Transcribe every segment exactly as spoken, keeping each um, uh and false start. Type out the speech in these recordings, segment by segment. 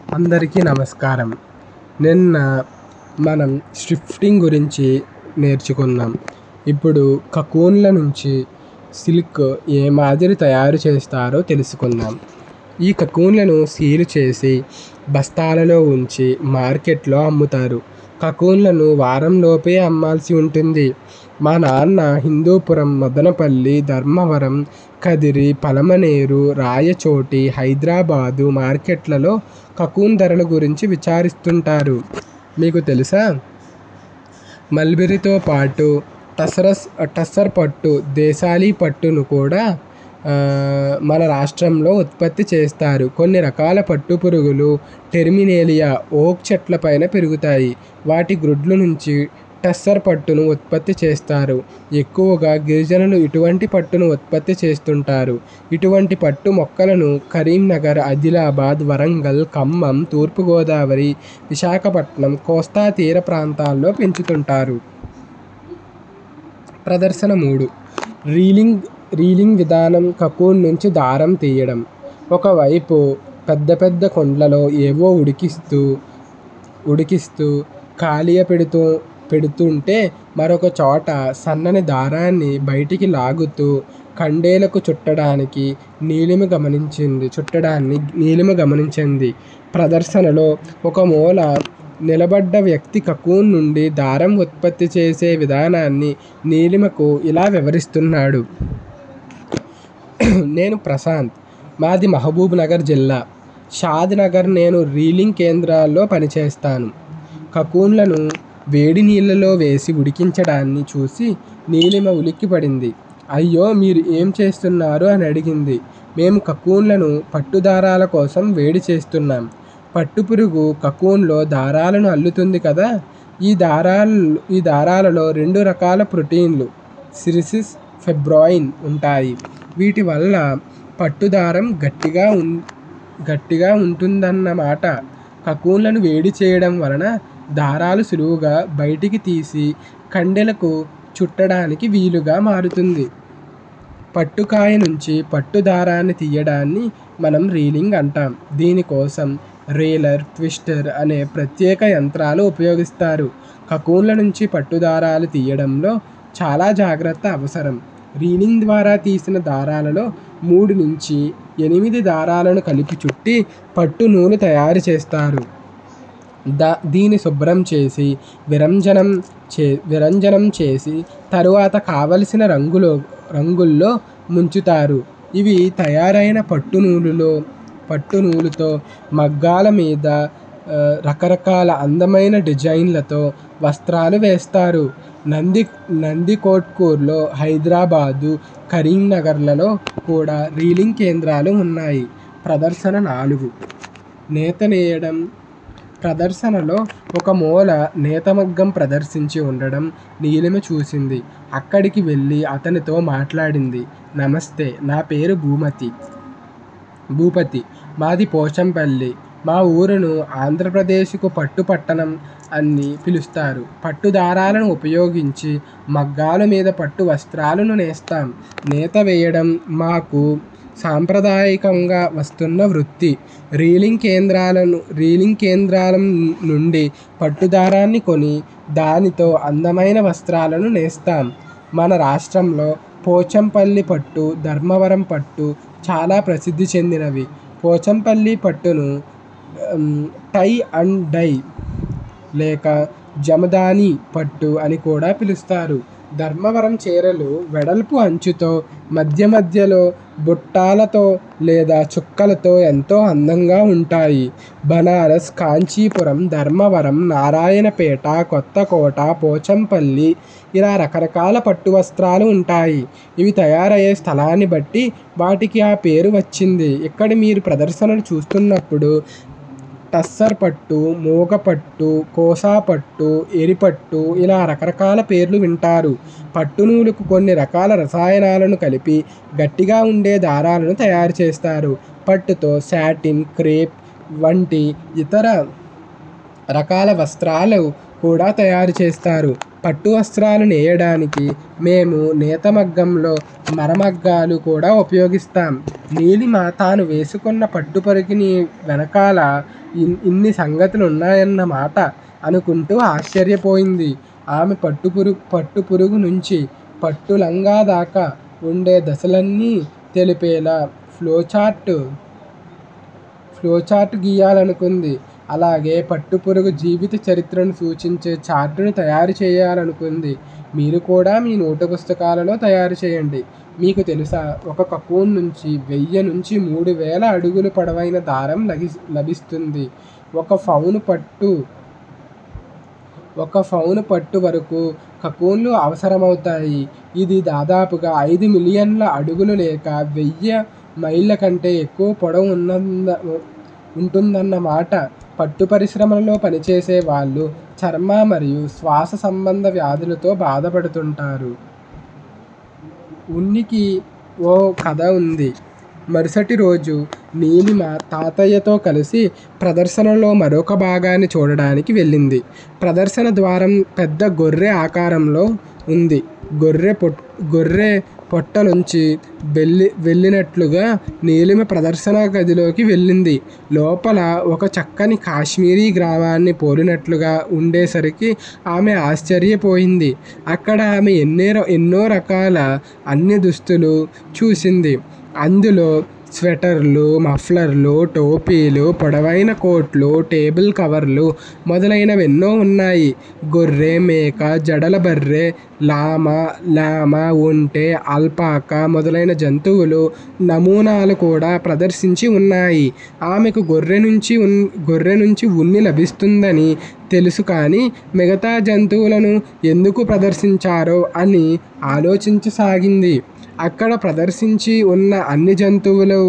అందరికీ నమస్కారం. నిన్న మనం షిఫ్టింగ్ గురించి నేర్చుకున్నాం. ఇప్పుడు కకూన్ల నుంచి సిల్క్ ఏ మాదిరి తయారు చేస్తారో తెలుసుకుందాం. ఈ కకూన్లను సీలు చేసి బస్తాలలో ఉంచి మార్కెట్లో అమ్ముతారు. కకూన్లను వారంలోపే అమ్మాల్సి ఉంటుంది. మా నాన్న హిందూపురం, మదనపల్లి, ధర్మవరం, కదిరి, పలమనేరు, రాయచోటి, హైదరాబాదు మార్కెట్లలో కకూన్ ధరల గురించి విచారిస్తుంటారు. మీకు తెలుసా? మల్బరీతో పాటు టసరస్ టస్సర్ పట్టు, దేశాలీ పట్టును కూడా మన రాష్ట్రంలో ఉత్పత్తి చేస్తారు. కొన్ని రకాల పట్టుపురుగులు టెర్మినేలియా ఓక్ చెట్లపైన పెరుగుతాయి. వాటి గ్రుడ్ల నుంచి టస్సర్ పట్టును ఉత్పత్తి చేస్తారు. ఎక్కువగా గిరిజనులు ఇటువంటి పట్టును ఉత్పత్తి చేస్తుంటారు. ఇటువంటి పట్టు మొక్కలను కరీంనగర్, ఆదిలాబాద్, వరంగల్, ఖమ్మం, తూర్పుగోదావరి, విశాఖపట్నం, కోస్తా తీర ప్రాంతాల్లో పెంచుతుంటారు. ప్రదర్శన మూడు. రీలింగ్ రీలింగ్ విధానం. కకూన్ నుంచి దారం తీయడం. ఒకవైపు పెద్ద పెద్ద కుండలలో ఏవో ఉడికిస్తూ ఉడికిస్తూ కాలియ పెడుతూ పెడుతుంటే మరొక చోట సన్నని దారాన్ని బయటికి లాగుతూ కండేలకు చుట్టడానికి నీలిమ గమనించింది చుట్టడాన్ని నీలిమ గమనించింది. ప్రదర్శనలో ఒక మూల నిలబడ్డ వ్యక్తి కకూన్ నుండి దారం ఉత్పత్తి చేసే విధానాన్ని నీలిమకు ఇలా వివరిస్తున్నాడు. నేను ప్రశాంత్. మాది మహబూబ్ నగర్ జిల్లా, షాద్ నగర్. నేను రీలింగ్ కేంద్రాల్లో పనిచేస్తాను. కకూన్లను వేడి నీళ్ళలో వేసి ఉడికించడాన్ని చూసి నీలిమ ఉలిక్కిపడింది. అయ్యో, మీరు ఏం చేస్తున్నారు అని అడిగింది. మేము కకూన్లను పట్టు దారాల కోసం వేడి చేస్తున్నాం. పట్టుపురుగు కకూన్లో దారాలను అల్లుతుంది కదా. ఈ దారాల ఈ దారాలలో రెండు రకాల ప్రోటీన్లు సిరిసిస్, ఫిబ్రోయిన్ ఉంటాయి. వీటి వల్ల పట్టుదారం గట్టిగా ఉం గట్టిగా ఉంటుందన్నమాట. కకూన్లను వేడి చేయడం వలన దారాలు సులువుగా బయటికి తీసి కండెలకు చుట్టడానికి వీలుగా మారుతుంది. పట్టుకాయ నుంచి పట్టు దారాన్ని తీయడాన్ని మనం రీలింగ్ అంటాం. దీనికోసం రీలర్, ట్విస్టర్ అనే ప్రత్యేక యంత్రాలు ఉపయోగిస్తారు. కకూన్ల నుంచి పట్టు దారాలు తీయడంలో చాలా జాగ్రత్త అవసరం. రీలింగ్ ద్వారా తీసిన దారాలలో మూడు నుంచి ఎనిమిది దారాలను కలిపి చుట్టి పట్టు నూలు తయారు చేస్తారు. దా దీన్ని శుభ్రం చేసి విరంజనం చే విరంజనం చేసి తరువాత కావలసిన రంగులో రంగుల్లో ముంచుతారు. ఇవి తయారైన పట్టు నూలులో పట్టు నూలుతో మగ్గాల మీద రకరకాల అందమైన డిజైన్లతో వస్త్రాలు వేస్తారు. నంది నందికొట్కూర్లో, హైదరాబాదు, కరీంనగర్లలో కూడా రీలింగ్ కేంద్రాలు ఉన్నాయి. ప్రదర్శన నాలుగు. నేత నేయడం. ప్రదర్శనలో ఒక మూల నేతమగ్గం ప్రదర్శించి ఉండడం నీలిమ చూసింది. అక్కడికి వెళ్ళి అతనితో మాట్లాడింది. నమస్తే, నా పేరు భూమతి భూపతి. మాది పోచంపల్లి. మా ఊరును ఆంధ్రప్రదేశ్కు పట్టు పట్టణం అని పిలుస్తారు. పట్టు దారాలను ఉపయోగించి మగ్గాల మీద పట్టు వస్త్రాలను నేస్తాం. నేత వేయడం మాకు సాంప్రదాయకంగా వస్తున్న వృత్తి. రీలింగ్ కేంద్రాలను రీలింగ్ కేంద్రాల నుండి పట్టు దారాన్ని కొని దానితో అందమైన వస్త్రాలను నేస్తాం. మన రాష్ట్రంలో పోచంపల్లి పట్టు, ధర్మవరం పట్టు చాలా ప్రసిద్ధి చెందినవి. పోచంపల్లి పట్టును టై అండ్ డై లేక జమదాని పట్టు అని కూడా పిలుస్తారు. ధర్మవరం చీరలు వెడల్పు అంచుతో, మధ్య మధ్యలో బుట్టాలతో లేదా చుక్కలతో ఎంతో అందంగా ఉంటాయి. బనారస్, కాంచీపురం, ధర్మవరం, నారాయణపేట, కొత్తకోట, పోచంపల్లి ఇలా రకరకాల పట్టు వస్త్రాలు ఉంటాయి. ఇవి తయారయ్యే స్థలాన్ని బట్టి వాటికి ఆ పేరు వచ్చింది. ఇక్కడ మీరు ప్రదర్శనలు చూస్తున్నప్పుడు టస్సర్ పట్టు, మూగపట్టు, కోసాపట్టు, ఎరిపట్టు ఇలా రకరకాల పేర్లు వింటారు. పట్టు నూలుకు కొన్ని రకాల రసాయనాలను కలిపి గట్టిగా ఉండే దారాలను తయారు చేస్తారు. పట్టుతో శాటిన్, క్రేప్ వంటి ఇతర రకాల వస్త్రాలు కూడా తయారు చేస్తారు. పట్టు వస్త్రాలు నేయడానికి మేము నేత మగ్గంలో మరమగ్గాలు కూడా ఉపయోగిస్తాం. నీలిమ తాను వేసుకున్న పట్టు పరికిణి వెనకాల ఇన్ ఇన్ని సంగతులు ఉన్నాయన్నమాట అనుకుంటూ ఆశ్చర్యపోయింది. ఆమె పట్టుపురుగు పట్టుపురుగు నుంచి పట్టు లంగా దాకా ఉండే దశలన్నీ తెలిపేలా ఫ్లోచార్ట్ ఫ్లోచార్ట్ గీయాలనుకుంది. అలాగే పట్టుపురుగు జీవిత చరిత్రను సూచించే చార్టును తయారు చేయాలనుకుంది. మీరు కూడా మీ నోటు పుస్తకాలలో తయారు చేయండి. మీకు తెలుసా, ఒక కకూన్ నుంచి వెయ్యి నుంచి మూడు వేల అడుగులు పొడవైన దారం లగి లభిస్తుంది. ఒక ఫౌను పట్టు ఒక ఫౌను పట్టు వరకు కకూన్లు అవసరమవుతాయి. ఇది దాదాపుగా ఐదు మిలియన్ల అడుగులు లేక వెయ్యి మైళ్ళ కంటే ఎక్కువ పొడవు ఉన్నంద ఉంటుందన్నమాట. పట్టు పరిశ్రమలలో పనిచేసే వాళ్ళు చర్మ మరియు శ్వాస సంబంధ వ్యాధులతో బాధపడుతుంటారు. ఉనికి ఓ కథ ఉంది. మరుసటి రోజు నీలిమ తాతయ్యతో కలిసి ప్రదర్శనలో మరొక భాగాన్ని చూడడానికి వెళ్ళింది. ప్రదర్శన ద్వారం పెద్ద గొర్రె ఆకారంలో ఉంది. గొర్రె పొట్ గొర్రె పొట్టలోంచి వెళ్ళి వెళ్ళినట్లుగా నీలిమ ప్రదర్శన గదిలోకి వెళ్ళింది. లోపల ఒక చక్కని కాశ్మీరీ గ్రామాన్ని పోలినట్లుగా ఉండేసరికి ఆమె ఆశ్చర్యపోయింది. అక్కడ ఆమె ఎన్నో ఎన్నో రకాల అన్ని దుస్తులు చూసింది. అందులో స్వెటర్లు, మఫ్లర్లు, టోపీలు, పొడవైన కోట్లు, టేబుల్ కవర్లు మొదలైనవి ఎన్నో ఉన్నాయి. గొర్రె, మేక, జడల బర్రె, లామ, లామ, ఒంటె, అల్పాకా మొదలైన జంతువులు నమూనాలు కూడా ప్రదర్శించి ఉన్నాయి. ఆమెకు గొర్రె నుంచి ఉన్ గొర్రె నుంచి ఉన్ని లభిస్తుందని తెలుసు, కానీ మిగతా జంతువులను ఎందుకు ప్రదర్శించారో అని ఆలోచించసాగింది. అక్కడ ప్రదర్శించి ఉన్న అన్ని జంతువులు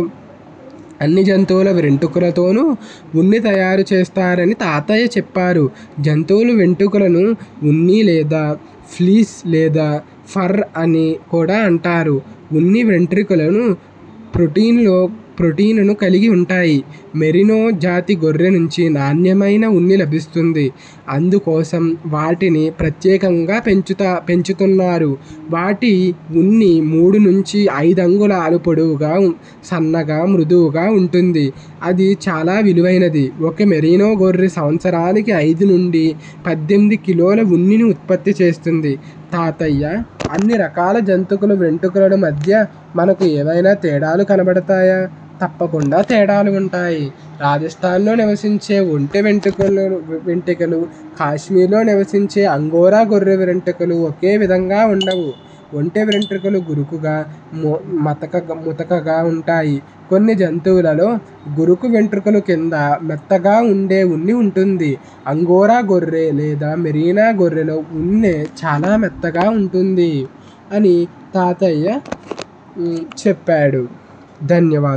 అన్ని జంతువుల వెంట్రుకలతోనూ ఉన్ని తయారు చేస్తారని తాతయ్య చెప్పారు. జంతువుల వెంట్రుకలను ఉన్ని లేదా ఫ్లీస్ లేదా ఫర్ అని కూడా అంటారు. ఉన్ని వెంట్రుకలను ప్రోటీన్లో ప్రోటీన్ను కలిగి ఉంటాయి. మెరినో జాతి గొర్రె నుంచి నాణ్యమైన ఉన్ని లభిస్తుంది. అందుకోసం వాటిని ప్రత్యేకంగా పెంచుతా పెంచుతున్నారు. వాటి ఉన్ని మూడు నుంచి ఐదు అంగుళాలు పొడవుగా, సన్నగా, మృదువుగా ఉంటుంది. అది చాలా విలువైనది. ఒక మెరినో గొర్రె సంవత్సరానికి ఐదు నుండి పద్దెనిమిది కిలోల ఉన్నిని ఉత్పత్తి చేస్తుంది. తాతయ్య, అన్ని రకాల జంతువుల వెంట్రుకల మధ్య మనకు ఏవైనా తేడాలు కనబడతాయా? తప్పకుండా తేడాలు ఉంటాయి. రాజస్థాన్లో నివసించే ఒంటె వెంట్రుకలు వెంట్రుకలు కాశ్మీర్లో నివసించే అంగోరా గొర్రె వెంట్రుకలు ఒకే విధంగా ఉండవు. ఒంటె వెంట్రుకలు గురుకుగా, మతక ముతకగా ఉంటాయి. కొన్ని జంతువులలో గురుకు వెంట్రుకల కింద మెత్తగా ఉండే ఉన్ని ఉంటుంది. అంగోరా గొర్రె లేదా మెరీనా గొర్రెలో ఉన్ని చాలా మెత్తగా ఉంటుంది అని తాతయ్య చెప్పాడు. ధన్యవాదాలు.